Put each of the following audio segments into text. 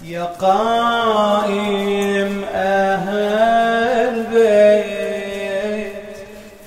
يا قائم أهل بيت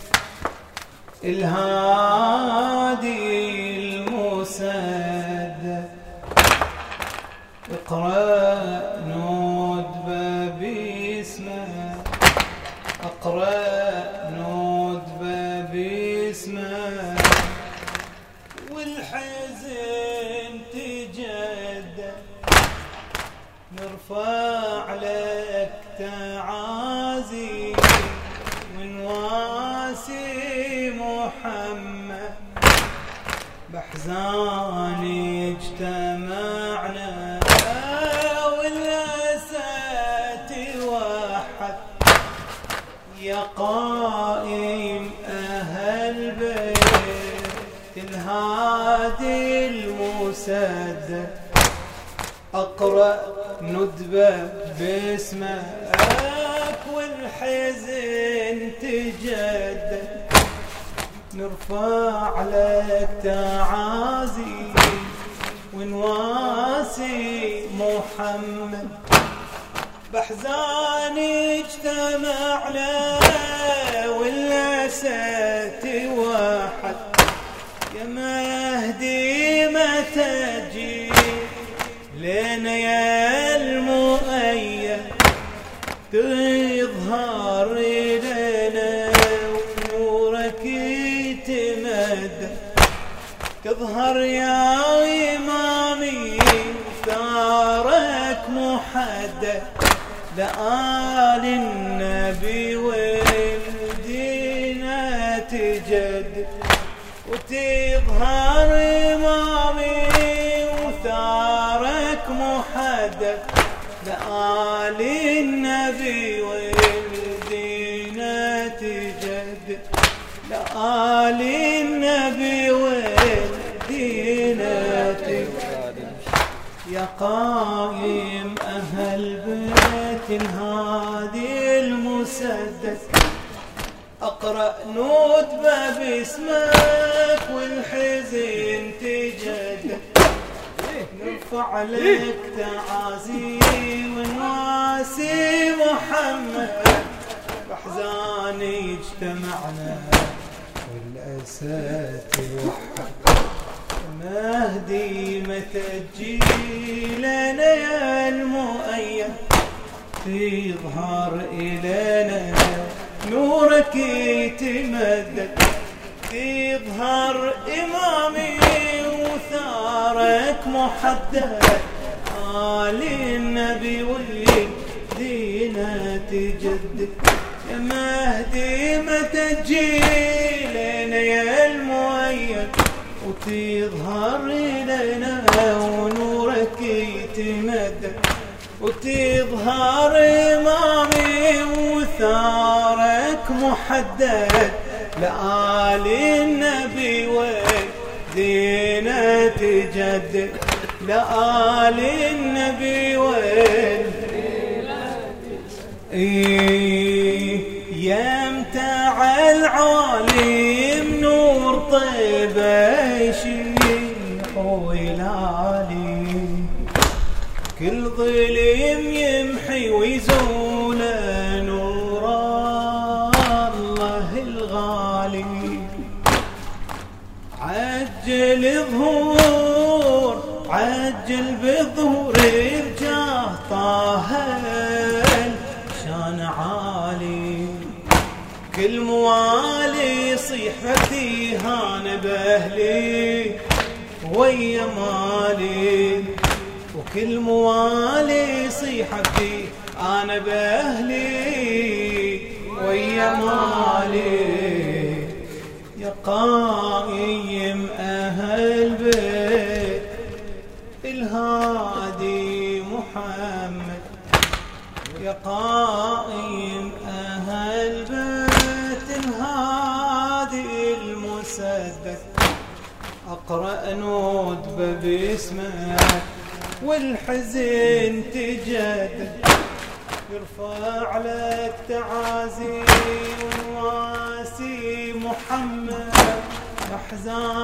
الهادي المسدد، اقرأ ندبة باسمه، اقرأ ندبة باسمه، والحزن تجدد نرفع لك تعازي ونواسي محمد، بأحزان اجتمعنا والأسى توحد. يا قائم أهل بيت الهادي المسدد، أقرأ ندبة باسمك والحزن تجدد نرفع لك تعازي ونواسي محمد، بأحزان اجتمعنا والأسى توحد. يا مهدي متى تجي لنا يا المؤيد، تظهر لنا ونورك يتمدد، تظهر يا إمامي ثارك محدد، لآل النبي والدينا تجدد، وتظهر إمامي وثارك محدد، لآل النبي والدينا تجدد، لآل النبي والدينا تجدد. يا قائم أهل بيت الهادي المسدد، أقرأ ندبة باسمك والحزن تجدد، نرفع لك تعازي ونواسي محمد، بأحزان اجتمعنا والأسى توحد. مهدي متى تجي لنا يا المؤيد، تظهر إلينا نورك يتمدد، تظهر إمامي وثارك محدد، آل النبي والدينا تجدد. يا مهدي متى تجي لنا يا المؤيد، وتظهر إلينا ونورك يتمدد، وتظهر إمامي وثارك محدد، لآل النبي والدينا تجدد، لآل النبي والدينا تجدد. يمتع العالم نور طيبه يشيح ويلالي، كل ظلم يمحي ويزول نور الله الغالي. عجل ظهور عجل بظهور رجاه طه شان عالي، كل موالي يصيح فتيهان بأهلي ويا مالي، وكل موالي يصيح فيه أنا بأهلي ويا مالي. يا قائم أهل بيت الهادي محمد، يا قائم أهل بيت الهادي المسدد، أقرأ ندبة باسمك والحزن تجدد، يرفع لك تعازي ونواسي محمد،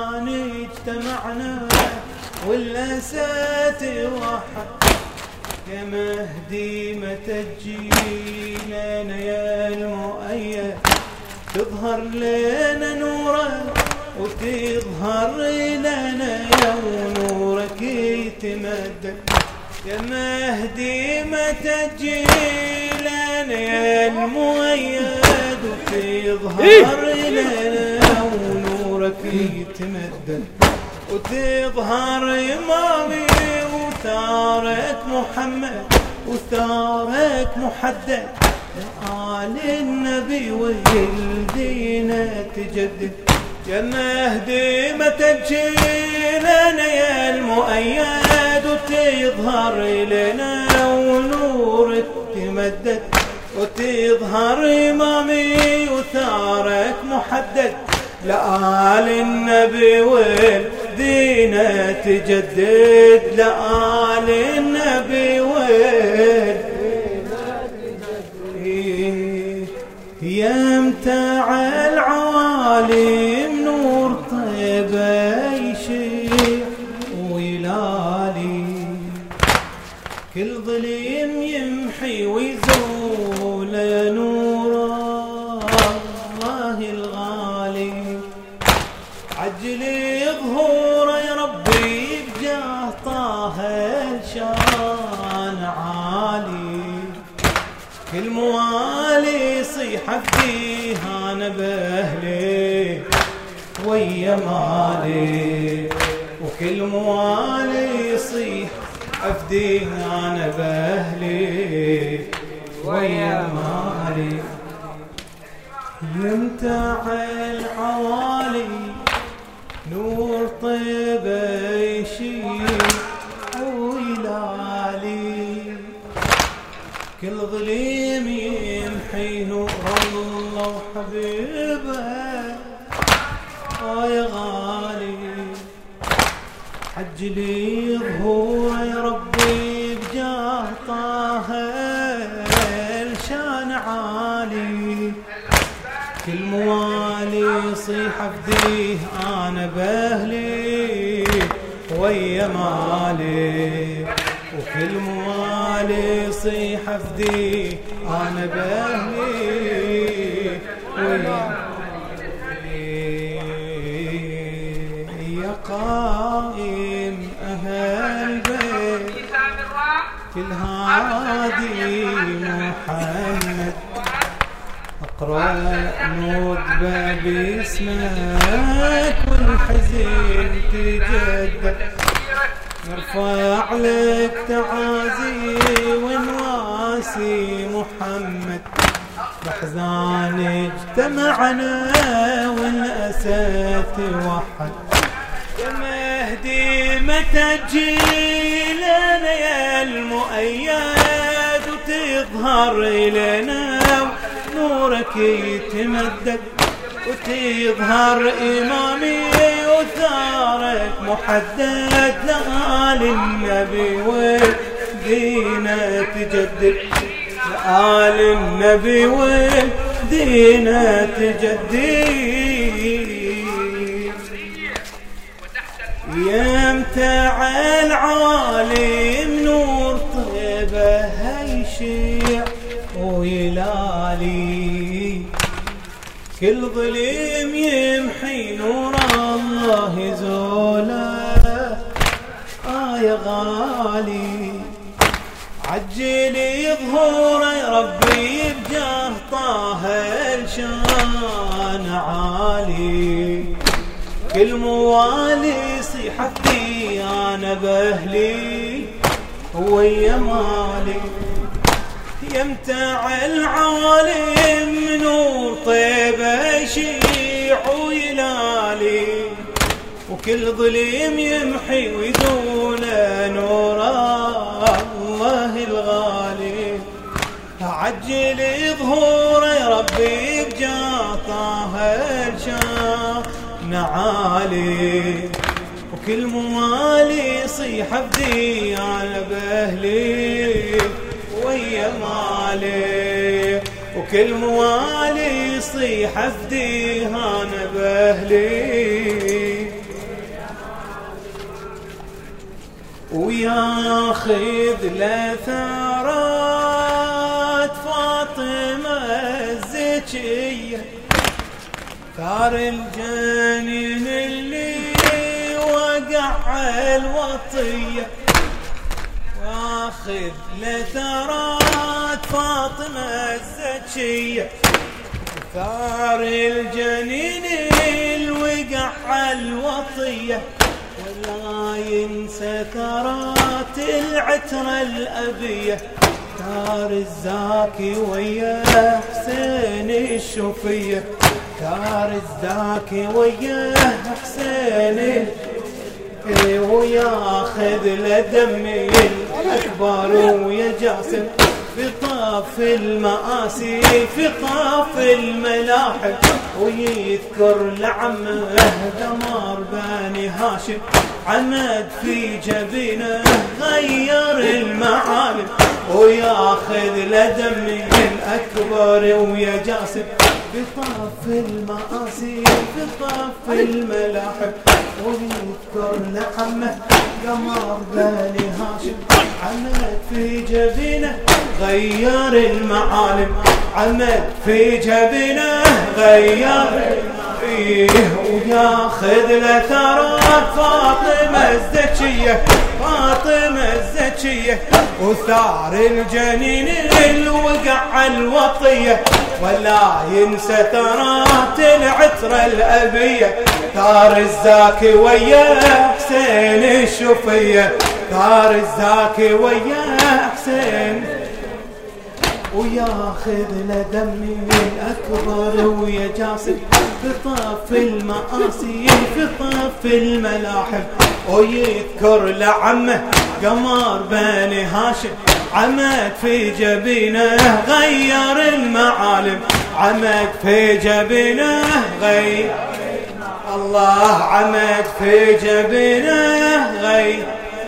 أحزان اجتمعنا والأسى توحد. يا مهدي متى تجي لنا يا المؤيد تظهر لنا نورك وتظهر لنا يا ونورك يتمدد يا مهدي متى تجي لنا يا المؤيد وتظهر لنا ونورك يتمدد وتظهر إمامي وثارك محمد وثارك محدد آل النبي والدين تجدد يا مهدي متى تجي لنا يا المؤيد وتظهر لنا ونورك تمدد وتظهر إمامي وثارك محدد لآل النبي والدين تجدد لآل النبي والدين تجدد يمتع العوالم نور طيبة يشيع ويلالي كل ظلم يمحي ويزول نور الله الغالي عجل ظهوره يا ربي بجاه طه الشان عالي كل موالي يصيح فديها انا باهلي ويا مالي وكل موالي يصيح افديها انا باهلي ويا مالي يمتع العوالي نور طيبة يشيع ويلالي كل ظليم يمحي نور الله وحبيبه يا غالي عجلي ظهوره يا ربي بجاه طه الشان عالي كل موالي يصيح فديه انا باهلي ويا مالي وكل موالي يصيح فديه انا باهلي ويا مالي يا قائم اهل بيت كل هادي محمد اقرأ ندبة باسمك والحزين تجدد نرفع لك تعازي ونواسي محمد بأحزان اجتمعنا والأسى توحد يا مهدي متى تجي لنا يا المؤيد وتظهر لنا نورك يتمدد وتظهر إمامي وثارك محدد لآل النبي والدين تجدد لآل النبي والدين تجدد يمتع العوالم نور طيبة هيشيع ويلالي كل ظلم يمحي نور الله يزوله يا غالي عجل ظهوره يا ربي بجاه طه الشان عالي كل موالي يصيح فدي انا باهلي ويا مالي يمتع العوالم نور طيبة يشيع ويلالي وكل ظلم يمحي ويزول نور الله الغالي عجل ظهوره يا ربي بجاه طه الشان عالي وكل موالي يصيح فدي على باهلي ويا مالي وكل موالي يصيح فدي انا باهلي وياخذ لثارات فاطمة الزكية، ثار الجنين اللي وقع الوطية. واخذ لثارات فاطمة الزكية، ثار الجنين اللي وقع الوطية. ولا ينسى ثارات العترة الأبية، ثار الزاكي ويا حسين الشوفية، ثار الزاكي ويا حسين وياخذ لدمي الأكبر ويا جاسم في طاف المآسي في طاف الملاحم. ويذكر لعمه دمار بني هاشم، عمد في جبينه غير المعالم. وياخذ لدمي الأكبر ويا جاسم في طاف المآسي في طاف الملاحم. ويذكر لعمه قمر بني هاشم، عمد في جبينه غير المعالم. عمد في جبينه غير وياخذ لثارات فاطمة الزكية، فاطمة الزكية. وثار الجنين اللي وقع الوطية، ولا ينسى ثارات العترة الأبية. ثار الزاكي ويا حسين الشوفية، ثار الزاكي ويا حسين. وياخذ لدمي الأكبر ويا جاسم في طاف المآسي في طاف الملاحم. ويذكر لعمه قمر بني هاشم، عمد في جبينه غير المعالم. عمد في جبينه غير الله، عمد في جبينه غير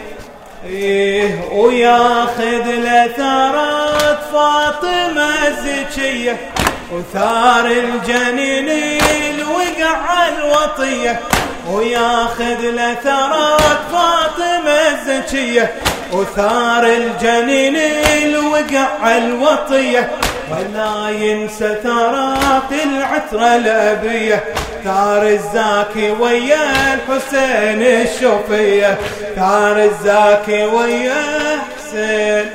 وياخذ لثارات فاطمة الزكية، وثار الجنين اللي وقع الوطية. وياخذ لثارات فاطمة الزكية، وثار الجنين اللي وقع الوطية. ولا ينسى ثارات العترة الأبية، ثار الزاكي ويا الحسين الشوفية، ثار الزاكي ويا حسين،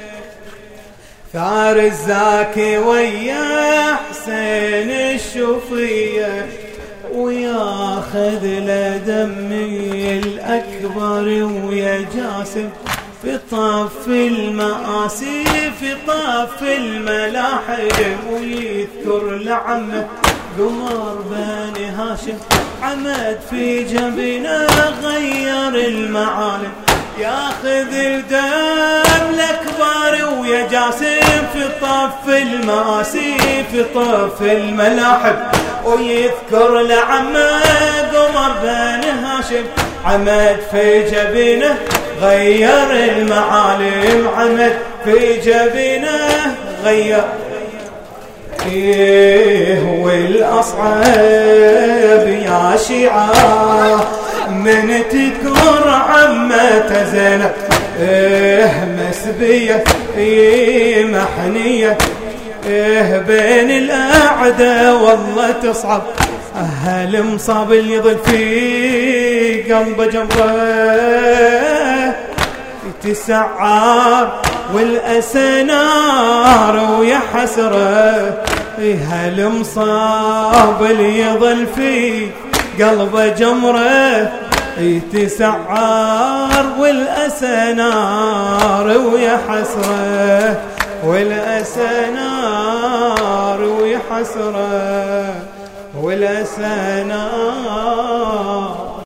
ثار الزاكي ويا حسين الشوفية. وياخذ لدمي الأكبر ويا جاسم في طاف المآسي في طاف الملاحم. ويذكر لعمه قمر بني هاشم، عمد في جبينه غير المعالم. ياخذ الدم الأكبر ويا جاسم في طاف المآسي في طاف الملاحم. ويذكر لعمه قمر بني هاشم، عمد في جبينه غير المعالم. عمد في جبينه غير والأصعب يا شيعة من تذكر عمة زينب مسبية محنية بين الأعداء والله تصعب. أهل مصاب اللي يظل في قلبه جمره يتسعر والأسى نار ويا حسرة. هالمصاب اللي يظل في قلبه جمره يتسعر والأسى نار ويا حسرة، والأسى نار ويا حسرة، والأسى نار